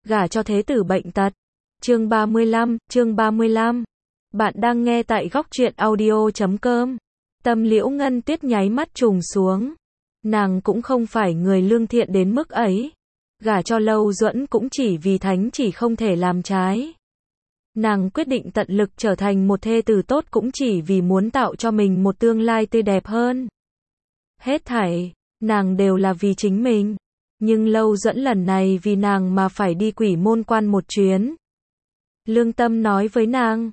gả cho thế tử bệnh tật. Chương 35. Bạn đang nghe tại góc truyện audio.com. Tâm Liễu Ngân Tuyết nháy mắt trùng xuống. Nàng cũng không phải người lương thiện đến mức ấy. Gả cho Lâu Duẫn cũng chỉ vì thánh chỉ không thể làm trái. Nàng quyết định tận lực trở thành một thê tử tốt cũng chỉ vì muốn tạo cho mình một tương lai tươi đẹp hơn. Hết thảy, nàng đều là vì chính mình. Nhưng Lâu Duẫn lần này vì nàng mà phải đi Quỷ Môn Quan một chuyến. Lương tâm nói với nàng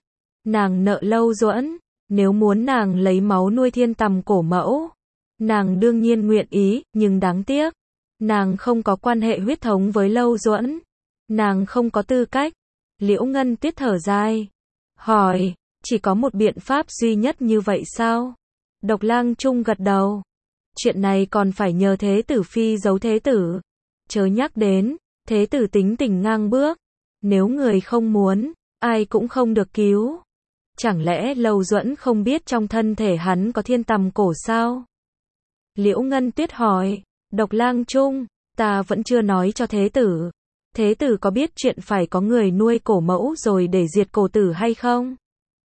nợ Lâu Duẫn, nếu muốn nàng lấy máu nuôi thiên tầm cổ mẫu, nàng đương nhiên nguyện ý, nhưng đáng tiếc, nàng không có quan hệ huyết thống với Lâu Duẫn, nàng không có tư cách. Liễu Ngân Tuyết thở dài, hỏi, chỉ có một biện pháp duy nhất như vậy sao? Độc Lang Trung gật đầu. Chuyện này còn phải nhờ thế tử phi giấu thế tử. Chớ nhắc đến, thế tử tính tình ngang bước. Nếu người không muốn, ai cũng không được cứu. Chẳng lẽ Lâu Duẫn không biết trong thân thể hắn có thiên tầm cổ sao? Liễu Ngân Tuyết hỏi, Độc Lang Trung, ta vẫn chưa nói cho thế tử. Thế tử có biết chuyện phải có người nuôi cổ mẫu rồi để diệt cổ tử hay không?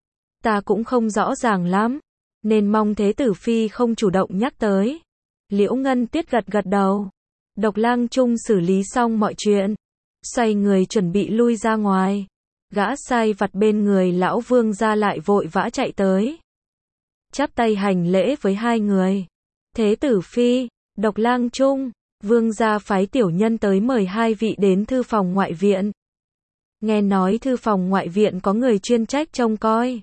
Ta cũng không rõ ràng lắm, nên mong thế tử phi không chủ động nhắc tới. Liễu Ngân Tuyết gật đầu. Độc Lang Trung xử lý xong mọi chuyện, xoay người chuẩn bị lui ra ngoài. Gã sai vặt bên người lão Vương gia lại vội vã chạy tới, chắp tay hành lễ với hai người. Thế tử phi, Độc Lang Trung, Vương gia phái tiểu nhân tới mời hai vị đến thư phòng ngoại viện. Nghe nói thư phòng ngoại viện có người chuyên trách trông coi.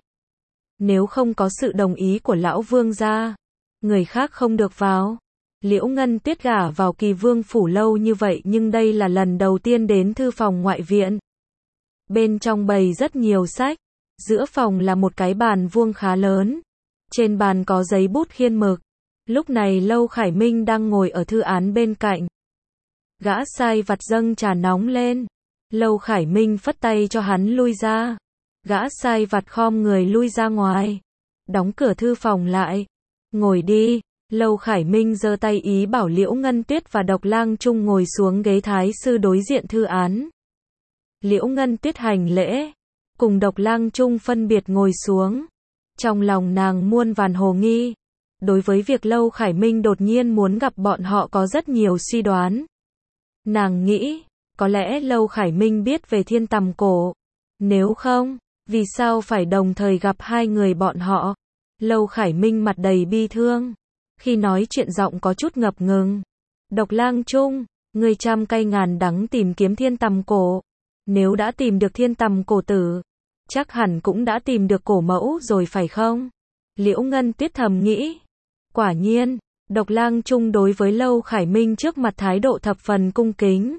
Nếu không có sự đồng ý của lão Vương gia, người khác không được vào. Liễu Ngân Tuyết gả vào Kỳ Vương phủ lâu như vậy nhưng đây là lần đầu tiên đến thư phòng ngoại viện. Bên trong bày rất nhiều sách, giữa phòng là một cái bàn vuông khá lớn. Trên bàn có giấy bút khiên mực. Lúc này Lâu Khải Minh đang ngồi ở thư án bên cạnh. Gã sai vặt dâng trà nóng lên. Lâu Khải Minh phất tay cho hắn lui ra. Gã sai vặt khom người lui ra ngoài, đóng cửa thư phòng lại. Ngồi đi. Lâu Khải Minh giơ tay ý bảo Liễu Ngân Tuyết và Độc Lang Trung ngồi xuống ghế thái sư đối diện thư án. Liễu Ngân Tuyết hành lễ, cùng Độc Lang Trung phân biệt ngồi xuống. Trong lòng nàng muôn vàn hồ nghi. Đối với việc Lâu Khải Minh đột nhiên muốn gặp bọn họ có rất nhiều suy đoán. Nàng nghĩ, có lẽ Lâu Khải Minh biết về thiên tầm cổ. Nếu không, vì sao phải đồng thời gặp hai người bọn họ? Lâu Khải Minh mặt đầy bi thương. Khi nói chuyện giọng có chút ngập ngừng. Độc Lang Trung, ngươi trăm cay ngàn đắng tìm kiếm thiên tầm cổ. Nếu đã tìm được thiên tầm cổ tử, chắc hẳn cũng đã tìm được cổ mẫu rồi phải không? Liễu Ngân Tuyết thầm nghĩ. Quả nhiên, Độc Lang Trung đối với Lâu Khải Minh trước mặt thái độ thập phần cung kính.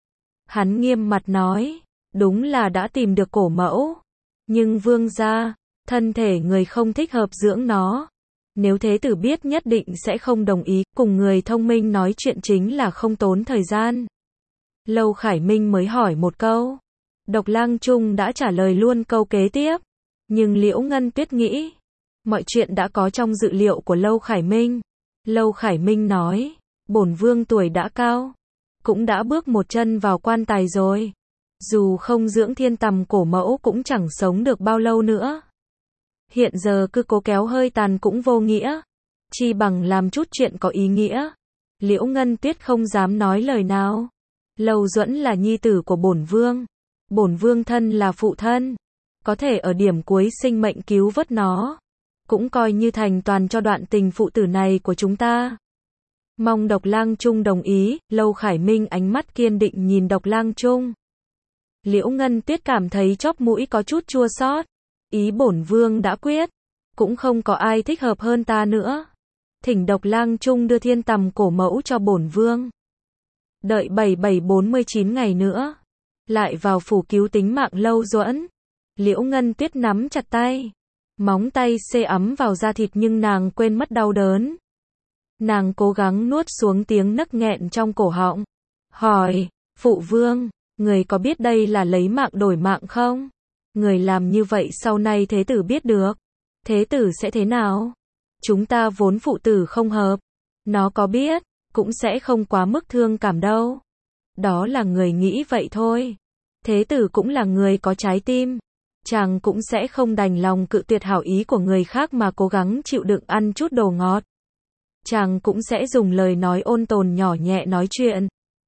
Hắn nghiêm mặt nói, đúng là đã tìm được cổ mẫu. Nhưng vương gia, thân thể người không thích hợp dưỡng nó. Nếu thế tử biết nhất định sẽ không đồng ý, cùng người thông minh nói chuyện chính là không tốn thời gian. Lâu Khải Minh mới hỏi một câu. Độc Lang Trung đã trả lời luôn câu kế tiếp. Nhưng Liễu Ngân Tuyết nghĩ, mọi chuyện đã có trong dự liệu của Lâu Khải Minh. Lâu Khải Minh nói, bổn vương tuổi đã cao, cũng đã bước một chân vào quan tài rồi. Dù không dưỡng thiên tầm cổ mẫu cũng chẳng sống được bao lâu nữa. Hiện giờ cứ cố kéo hơi tàn cũng vô nghĩa. Chi bằng làm chút chuyện có ý nghĩa. Liễu Ngân Tuyết không dám nói lời nào. Lâu Duẫn là nhi tử của bổn vương. Bổn vương thân là phụ thân. Có thể ở điểm cuối sinh mệnh cứu vớt nó. Cũng coi như thành toàn cho đoạn tình phụ tử này của chúng ta. Mong Độc Lang Trung đồng ý. Lâu Khải Minh ánh mắt kiên định nhìn Độc Lang Trung. Liễu Ngân Tuyết cảm thấy chóp mũi có chút chua xót. Ý bổn vương đã quyết, cũng không có ai thích hợp hơn ta nữa. Thỉnh Độc Lang Trung đưa thiên tầm cổ mẫu cho bổn vương. Đợi 4749 ngày nữa, lại vào phủ cứu tính mạng Lâu Duẫn. Liễu Ngân Tuyết nắm chặt tay, móng tay xê ấm vào da thịt nhưng nàng quên mất đau đớn. Nàng cố gắng nuốt xuống tiếng nấc nghẹn trong cổ họng. Hỏi, phụ vương, người có biết đây là lấy mạng đổi mạng không? Người làm như vậy sau này thế tử biết được, thế tử sẽ thế nào? Chúng ta vốn phụ tử không hợp. Nó có biết, cũng sẽ không quá mức thương cảm đâu. Đó là người nghĩ vậy thôi. Thế tử cũng là người có trái tim. Chàng cũng sẽ không đành lòng cự tuyệt hảo ý của người khác mà cố gắng chịu đựng ăn chút đồ ngọt. Chàng cũng sẽ dùng lời nói ôn tồn nhỏ nhẹ nói chuyện.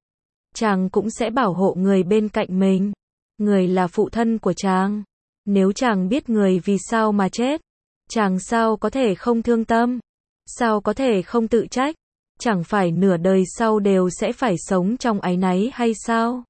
Chàng cũng sẽ bảo hộ người bên cạnh mình. Người là phụ thân của chàng. Nếu chàng biết người vì sao mà chết, chàng sao có thể không thương tâm? Sao có thể không tự trách? Chẳng phải nửa đời sau đều sẽ phải sống trong áy náy hay sao?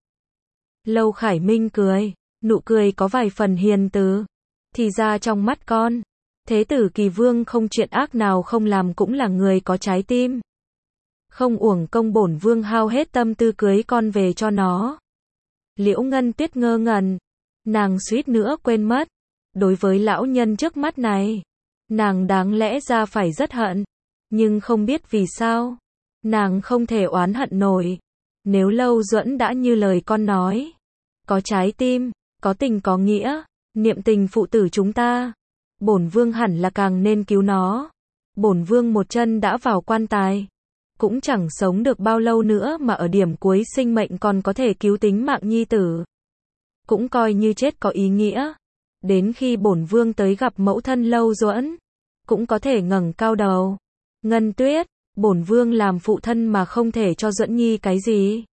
Lâu Khải Minh cười, nụ cười có vài phần hiền từ. Thì ra trong mắt con, Thế tử Kỳ Vương không chuyện ác nào không làm cũng là người có trái tim. Không uổng công bổn vương hao hết tâm tư cưới con về cho nó. Liễu Ngân Tuyết ngơ ngẩn, nàng suýt nữa quên mất. Đối với lão nhân trước mắt này, nàng đáng lẽ ra phải rất hận. Nhưng không biết vì sao, nàng không thể oán hận nổi. Nếu Lâu Duẫn đã như lời con nói, có trái tim, có tình có nghĩa, niệm tình phụ tử chúng ta, bổn vương hẳn là càng nên cứu nó. Bổn vương một chân đã vào quan tài, cũng chẳng sống được bao lâu nữa mà ở điểm cuối sinh mệnh còn có thể cứu tính mạng nhi tử. Cũng coi như chết có ý nghĩa. Đến khi bổn vương tới gặp mẫu thân Lâu Duẫn, cũng có thể ngẩng cao đầu. Ngân Tuyết, bổn vương làm phụ thân mà không thể cho Duẫn nhi cái gì.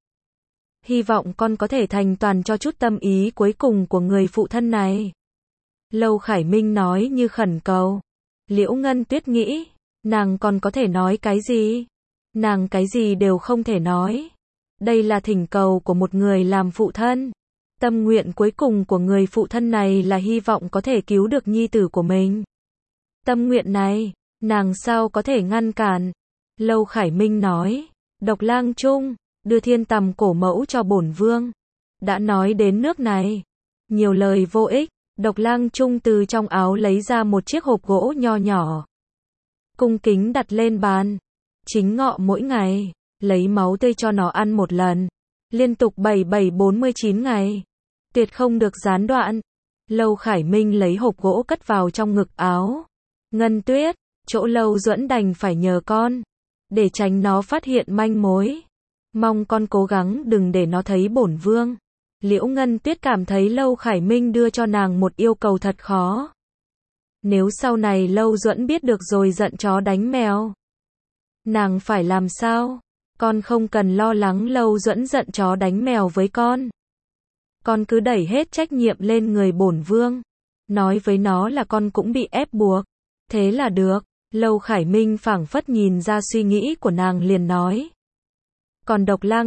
Hy vọng con có thể thành toàn cho chút tâm ý cuối cùng của người phụ thân này. Lâu Khải Minh nói như khẩn cầu. Liễu Ngân Tuyết nghĩ, nàng còn có thể nói cái gì? Nàng cái gì đều không thể nói. Đây là thỉnh cầu của một người làm phụ thân. Tâm nguyện cuối cùng của người phụ thân này là hy vọng có thể cứu được nhi tử của mình. Tâm nguyện này, nàng sao có thể ngăn cản? Lâu Khải Minh nói, Độc Lang Trung, đưa thiên tầm cổ mẫu cho bổn vương. Đã nói đến nước này, nhiều lời vô ích. Độc Lang Trung từ trong áo lấy ra một chiếc hộp gỗ nho nhỏ, cung kính đặt lên bàn. Chính ngọ mỗi ngày, lấy máu tươi cho nó ăn một lần, liên tục 4749 ngày, tuyệt không được gián đoạn. Lâu Khải Minh lấy hộp gỗ cất vào trong ngực áo. Ngân Tuyết, chỗ Lâu Duẫn đành phải nhờ con, để tránh nó phát hiện manh mối. Mong con cố gắng đừng để nó thấy bổn vương. Liễu Ngân Tuyết cảm thấy Lâu Khải Minh đưa cho nàng một yêu cầu thật khó. Nếu sau này Lâu Duẫn biết được rồi giận chó đánh mèo, nàng phải làm sao? Con không cần lo lắng Lâu Duẫn giận chó đánh mèo với con. Con cứ đẩy hết trách nhiệm lên người bổn vương. Nói với nó là con cũng bị ép buộc. Thế là được. Lâu Khải Minh phảng phất nhìn ra suy nghĩ của nàng liền nói. Còn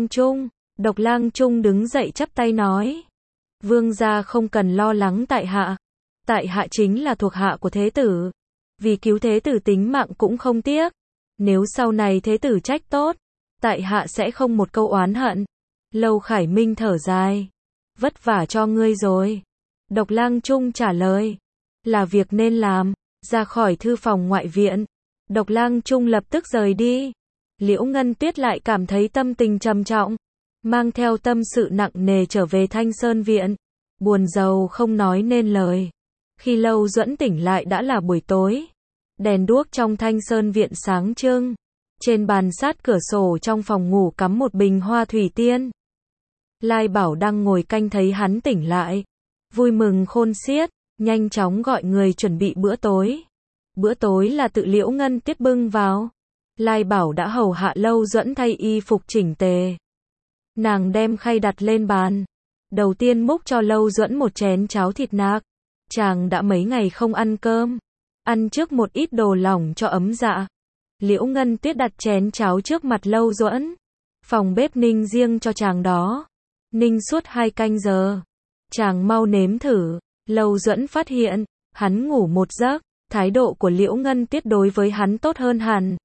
Độc Lang Trung đứng dậy chắp tay nói. Vương gia không cần lo lắng tại hạ. Tại hạ chính là thuộc hạ của thế tử. Vì cứu thế tử tính mạng cũng không tiếc. Nếu sau này thế tử trách tốt, tại hạ sẽ không một câu oán hận. Lâu Khải Minh thở dài. Vất vả cho ngươi rồi. Độc Lang Trung trả lời. Là việc nên làm. Ra khỏi thư phòng ngoại viện, Độc Lang Trung lập tức rời đi. Liễu Ngân Tuyết lại cảm thấy tâm tình trầm trọng, mang theo tâm sự nặng nề trở về Thanh Sơn viện, buồn rầu không nói nên lời. Khi Lâu Duẫn tỉnh lại đã là buổi tối, đèn đuốc trong Thanh Sơn viện sáng trưng, trên bàn sát cửa sổ trong phòng ngủ cắm một bình hoa thủy tiên. Lai Bảo đang ngồi canh thấy hắn tỉnh lại, vui mừng khôn xiết, nhanh chóng gọi người chuẩn bị bữa tối. Bữa tối là tự Liễu Ngân Tuyết bưng vào. Lai Bảo đã hầu hạ Lâu Duẫn thay y phục chỉnh tề. Nàng đem khay đặt lên bàn. Đầu tiên múc cho Lâu Duẫn một chén cháo thịt nạc. Chàng đã mấy ngày không ăn cơm. Ăn trước một ít đồ lỏng cho ấm dạ. Liễu Ngân Tuyết đặt chén cháo trước mặt Lâu Duẫn. Phòng bếp ninh riêng cho chàng đó. Ninh suốt 2 canh giờ. Chàng mau nếm thử. Lâu Duẫn phát hiện, hắn ngủ một giấc, thái độ của Liễu Ngân Tuyết đối với hắn tốt hơn hẳn.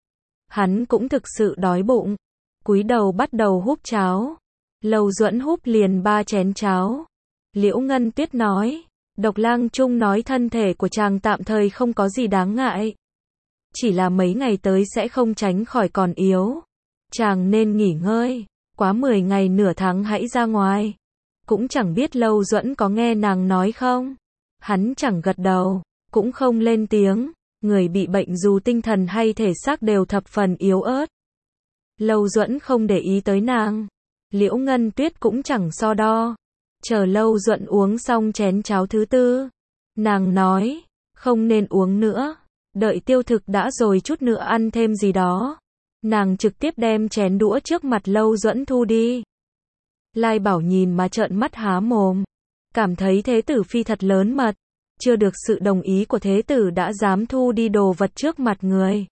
Hắn cũng thực sự đói bụng, cúi đầu bắt đầu húp cháo. Lâu Duẫn húp liền 3 chén cháo. Liễu Ngân Tuyết nói, Độc Lang Trung nói thân thể của chàng tạm thời không có gì đáng ngại. Chỉ là mấy ngày tới sẽ không tránh khỏi còn yếu. Chàng nên nghỉ ngơi, quá 10 ngày nửa tháng hãy ra ngoài. Cũng chẳng biết Lâu Duẫn có nghe nàng nói không. Hắn chẳng gật đầu, cũng không lên tiếng. Người bị bệnh dù tinh thần hay thể xác đều thập phần yếu ớt. Lâu Duẫn không để ý tới nàng. Liễu Ngân Tuyết cũng chẳng so đo. Chờ Lâu Duẫn uống xong chén cháo thứ tư, nàng nói, không nên uống nữa, đợi tiêu thực đã rồi chút nữa ăn thêm gì đó. Nàng trực tiếp đem chén đũa trước mặt Lâu Duẫn thu đi. Lai Bảo nhìn mà trợn mắt há mồm, cảm thấy thế tử phi thật lớn mật, chưa được sự đồng ý của thế tử đã dám thu đi đồ vật trước mặt người.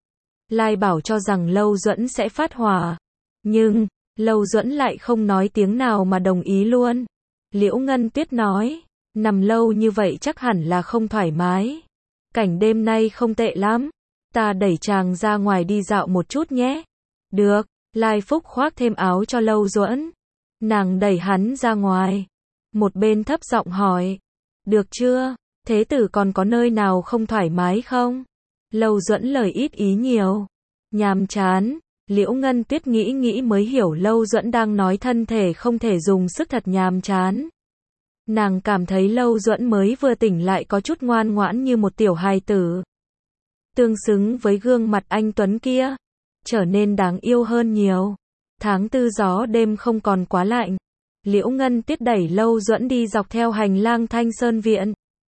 Lai Bảo cho rằng Lâu Duẫn sẽ phát hỏa, nhưng Lâu Duẫn lại không nói tiếng nào mà đồng ý luôn. Liễu Ngân Tuyết nói, nằm lâu như vậy chắc hẳn là không thoải mái. Cảnh đêm nay không tệ lắm, ta đẩy chàng ra ngoài đi dạo một chút nhé. Được, Lai Phúc khoác thêm áo cho Lâu Duẫn. Nàng đẩy hắn ra ngoài. Một bên thấp giọng hỏi, được chưa, thế tử còn có nơi nào không thoải mái không? Lâu Duẫn lời ít ý nhiều, nhàm chán. Liễu Ngân Tuyết nghĩ nghĩ mới hiểu Lâu Duẫn đang nói thân thể không thể dùng sức thật nhàm chán. Nàng cảm thấy Lâu Duẫn mới vừa tỉnh lại có chút ngoan ngoãn như một tiểu hài tử. Tương xứng với gương mặt anh tuấn kia, trở nên đáng yêu hơn nhiều. Tháng tư gió đêm không còn quá lạnh. Liễu Ngân Tuyết đẩy Lâu Duẫn đi dọc theo hành lang Thanh Sơn Viện.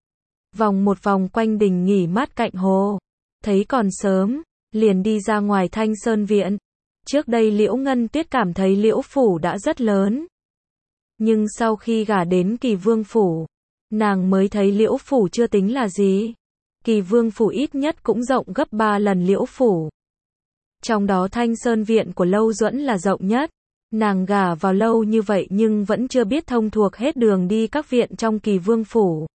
Vòng một vòng quanh đình nghỉ mát cạnh hồ. Thấy còn sớm, liền đi ra ngoài Thanh Sơn Viện. Trước đây Liễu Ngân Tuyết cảm thấy Liễu Phủ đã rất lớn. Nhưng sau khi gả đến Kỳ Vương Phủ, nàng mới thấy Liễu Phủ chưa tính là gì. Kỳ Vương Phủ ít nhất cũng rộng gấp 3 lần Liễu Phủ. Trong đó Thanh Sơn Viện của Lâu Duẫn là rộng nhất. Nàng gả vào lâu như vậy nhưng vẫn chưa biết thông thuộc hết đường đi các viện trong Kỳ Vương Phủ.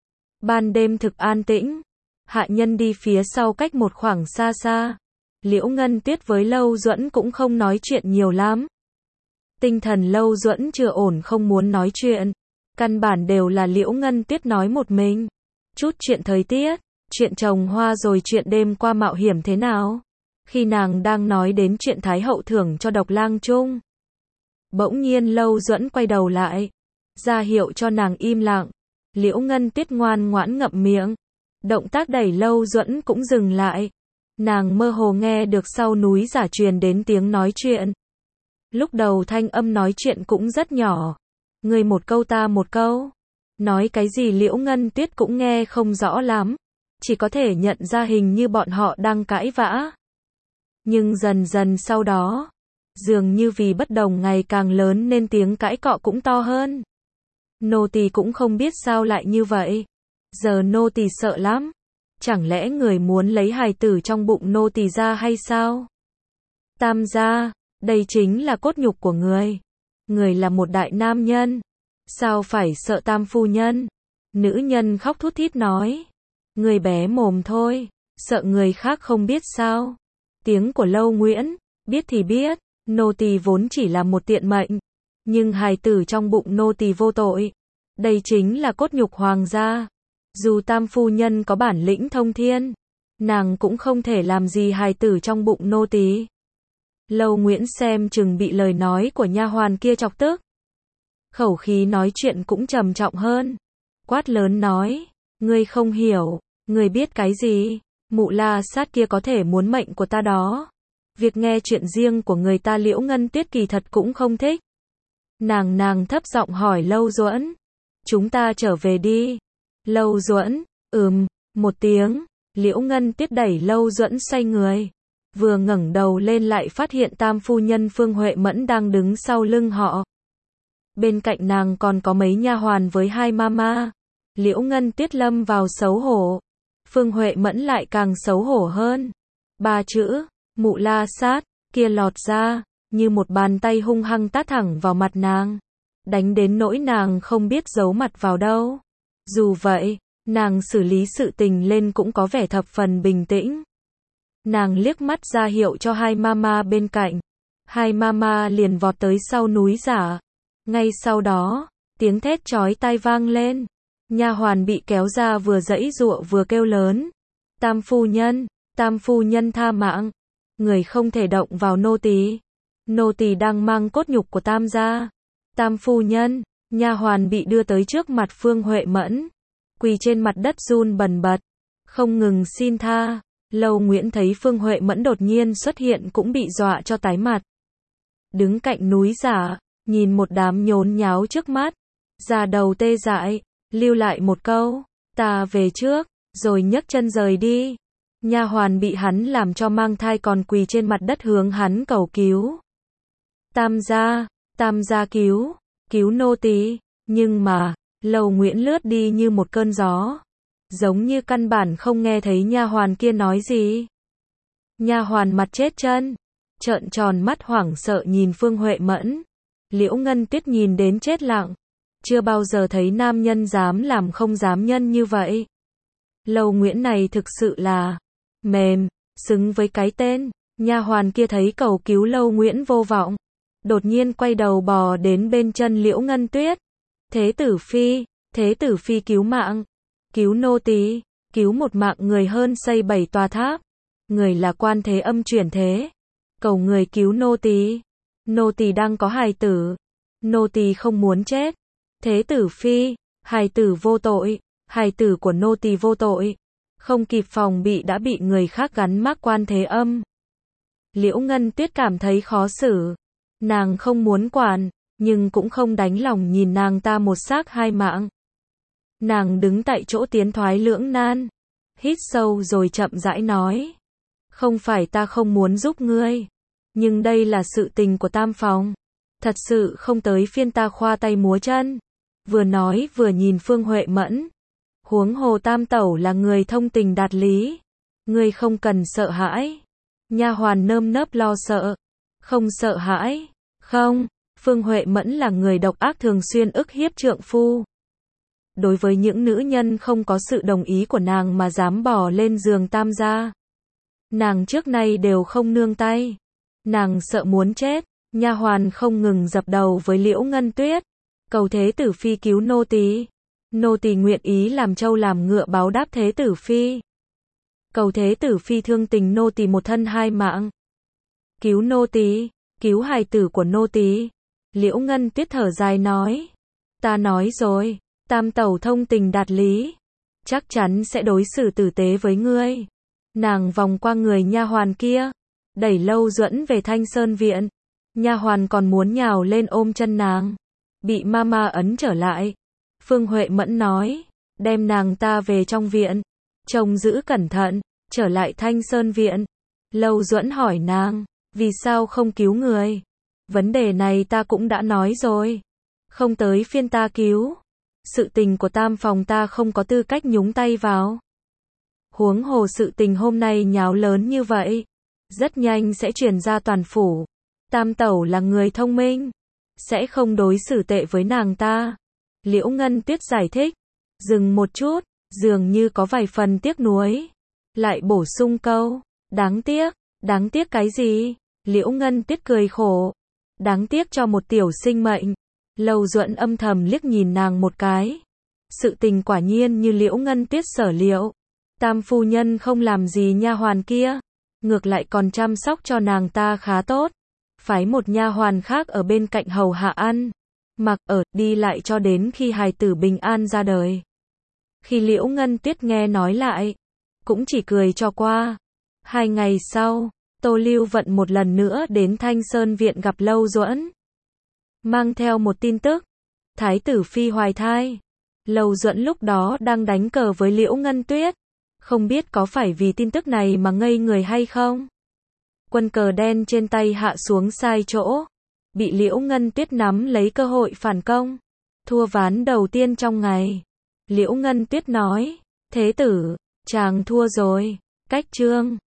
Ban đêm thực an tĩnh. Hạ nhân đi phía sau cách một khoảng xa xa. Liễu Ngân Tuyết với Lâu Duẫn cũng không nói chuyện nhiều lắm. Tinh thần Lâu Duẫn chưa ổn không muốn nói chuyện. Căn bản đều là Liễu Ngân Tuyết nói một mình. Chút chuyện thời tiết, chuyện trồng hoa rồi chuyện đêm qua mạo hiểm thế nào. Khi nàng đang nói đến chuyện Thái Hậu thưởng cho Độc Lang Trung, bỗng nhiên Lâu Duẫn quay đầu lại, ra hiệu cho nàng im lặng. Liễu Ngân Tuyết ngoan ngoãn ngậm miệng. Động tác đẩy Lâu Duẫn cũng dừng lại. Nàng mơ hồ nghe được sau núi giả truyền đến tiếng nói chuyện. Lúc đầu thanh âm nói chuyện cũng rất nhỏ. Người một câu ta một câu. Nói cái gì Liễu Ngân Tuyết cũng nghe không rõ lắm. Chỉ có thể nhận ra hình như bọn họ đang cãi vã. Nhưng dần dần sau đó, dường như vì bất đồng ngày càng lớn nên tiếng cãi cọ cũng to hơn. Nô tỳ cũng không biết sao lại như vậy. Giờ nô tỳ sợ lắm. Chẳng lẽ người muốn lấy hài tử trong bụng nô tỳ ra hay sao? Tam gia, đây chính là cốt nhục của người. Người là một đại nam nhân. Sao phải sợ tam phu nhân? Nữ nhân khóc thút thít nói. Người bé mồm thôi, sợ người khác không biết sao? Tiếng của Lâu Nguyễn, biết thì biết, nô tỳ vốn chỉ là một tiện mệnh. Nhưng hài tử trong bụng nô tỳ vô tội. Đây chính là cốt nhục hoàng gia. Dù tam phu nhân có bản lĩnh thông thiên, nàng cũng không thể làm gì hài tử trong bụng nô tỳ. Lâu Nguyễn xem chừng bị lời nói của nha hoàn kia chọc tức. Khẩu khí nói chuyện cũng trầm trọng hơn. Quát lớn nói, ngươi không hiểu, ngươi biết cái gì? Mụ La Sát kia có thể muốn mệnh của ta đó. Việc nghe chuyện riêng của người ta Liễu Ngân Tuyết kỳ thật cũng không thích. Nàng thấp giọng hỏi Lâu Duẫn, chúng ta trở về đi. Lâu Duẫn, một tiếng. Liễu Ngân Tuyết đẩy Lâu Duẫn xoay người. Vừa ngẩng đầu lên lại phát hiện tam phu nhân Phương Huệ Mẫn đang đứng sau lưng họ. Bên cạnh nàng còn có mấy nha hoàn với hai mama. Liễu Ngân Tuyết lâm vào xấu hổ. Phương Huệ Mẫn lại càng xấu hổ hơn. 3 chữ, mụ La Sát, kia lọt ra, như một bàn tay hung hăng tát thẳng vào mặt nàng. Đánh đến nỗi nàng không biết giấu mặt vào đâu. Dù vậy, nàng xử lý sự tình lên cũng có vẻ thập phần bình tĩnh. Nàng liếc mắt ra hiệu cho hai mama bên cạnh. Hai mama liền vọt tới sau núi giả. Ngay sau đó, tiếng thét chói tai vang lên. Nha hoàn bị kéo ra vừa giãy giụa vừa kêu lớn. Tam phu nhân tha mạng. Người không thể động vào nô tỳ. Nô tỳ đang mang cốt nhục của tam gia. Tam phu nhân, nha hoàn bị đưa tới trước mặt Phương Huệ Mẫn. Quỳ trên mặt đất run bần bật. Không ngừng xin tha. Lâu Nguyễn thấy Phương Huệ Mẫn đột nhiên xuất hiện cũng bị dọa cho tái mặt. Đứng cạnh núi giả, nhìn một đám nhốn nháo trước mắt. da đầu tê dại, lưu lại một câu, ta về trước, rồi nhấc chân rời đi. Nha hoàn bị hắn làm cho mang thai còn quỳ trên mặt đất hướng hắn cầu cứu. Tam gia cứu nô tỳ. Nhưng mà, Lầu Nguyễn lướt đi như một cơn gió, giống như căn bản không nghe thấy nha hoàn kia nói gì. Nha hoàn mặt chết chân, trợn tròn mắt hoảng sợ nhìn Phương Huệ Mẫn. Liễu Ngân Tuyết nhìn đến chết lặng, chưa bao giờ thấy nam nhân dám làm không dám nhân như vậy. Lầu Nguyễn này thực sự là mềm, xứng với cái tên. Nha hoàn kia thấy cầu cứu Lầu Nguyễn vô vọng, đột nhiên quay đầu bò đến bên chân Liễu Ngân Tuyết. Thế tử phi cứu mạng, cứu nô tỳ, cứu một mạng người hơn xây 7 tòa tháp. Người là Quan Thế Âm chuyển thế, cầu người cứu nô tỳ đang có hài tử, nô tỳ không muốn chết. Thế tử phi, hài tử vô tội, hài tử của nô tỳ vô tội. Không kịp phòng bị đã bị người khác gắn mác Quan Thế Âm. Liễu Ngân Tuyết cảm thấy khó xử, nàng không muốn quản, nhưng cũng không đánh lòng nhìn nàng ta một xác hai mạng. Nàng đứng tại chỗ tiến thoái lưỡng nan, hít sâu rồi chậm rãi nói. Không phải ta không muốn giúp ngươi, nhưng đây là sự tình của Tam phòng. Thật sự không tới phiên ta khoa tay múa chân. Vừa nói vừa nhìn Phương Huệ Mẫn. Huống hồ Tam tẩu là người thông tình đạt lý. Ngươi không cần sợ hãi. Nha hoàn nơm nớp lo sợ. Không sợ hãi. Không, Phương Huệ Mẫn là người độc ác thường xuyên ức hiếp trượng phu. Đối với những nữ nhân không có sự đồng ý của nàng mà dám bỏ lên giường Tam gia, nàng trước nay đều không nương tay. Nàng sợ muốn chết. Nha hoàn không ngừng dập đầu với Liễu Ngân Tuyết. Cầu thế tử phi cứu nô tỳ. Nô tỳ nguyện ý làm trâu làm ngựa báo đáp thế tử phi. Cầu thế tử phi thương tình nô tỳ một thân hai mạng. Cứu nô tỳ, cứu hài tử của nô tỳ. Liễu Ngân Tuyết thở dài nói. Ta nói rồi, Tam tẩu thông tình đạt lý, chắc chắn sẽ đối xử tử tế với ngươi. Nàng vòng qua người nha hoàn kia, đẩy Lâu Duẫn về Thanh Sơn viện. Nha hoàn còn muốn nhào lên ôm chân nàng, bị mama ấn trở lại. Phương Huệ Mẫn nói, đem nàng ta về trong viện, trông giữ cẩn thận. Trở lại Thanh Sơn viện, Lâu Duẫn hỏi nàng, vì sao không cứu người? Vấn đề này ta cũng đã nói rồi, không tới phiên ta cứu. Sự tình của Tam phòng ta không có tư cách nhúng tay vào. Huống hồ sự tình hôm nay nháo lớn như vậy, rất nhanh sẽ truyền ra toàn phủ. Tam tẩu là người thông minh, sẽ không đối xử tệ với nàng ta. Liễu Ngân Tuyết giải thích, dừng một chút, dường như có vài phần tiếc nuối. Lại bổ sung câu, đáng tiếc cái gì? Liễu Ngân Tuyết cười khổ, đáng tiếc cho một tiểu sinh mệnh. Lâu Duẫn âm thầm liếc nhìn nàng một cái. Sự tình quả nhiên như Liễu Ngân Tuyết sở liệu. Tam phu nhân không làm gì nha hoàn kia, ngược lại còn chăm sóc cho nàng ta khá tốt. Phái một nha hoàn khác ở bên cạnh hầu hạ ăn, mặc ở, đi lại cho đến khi hài tử bình an ra đời. Khi Liễu Ngân Tuyết nghe nói lại, cũng chỉ cười cho qua. 2 ngày sau, Tô Lưu Vận một lần nữa đến Thanh Sơn viện gặp Lâu Duẫn, mang theo một tin tức, Thái tử phi hoài thai. Lâu Duẫn lúc đó đang đánh cờ với Liễu Ngân Tuyết, không biết có phải vì tin tức này mà ngây người hay không. Quân cờ đen trên tay hạ xuống sai chỗ, bị Liễu Ngân Tuyết nắm lấy cơ hội phản công, thua ván đầu tiên trong ngày. Liễu Ngân Tuyết nói, thế tử, chàng thua rồi, cách chương.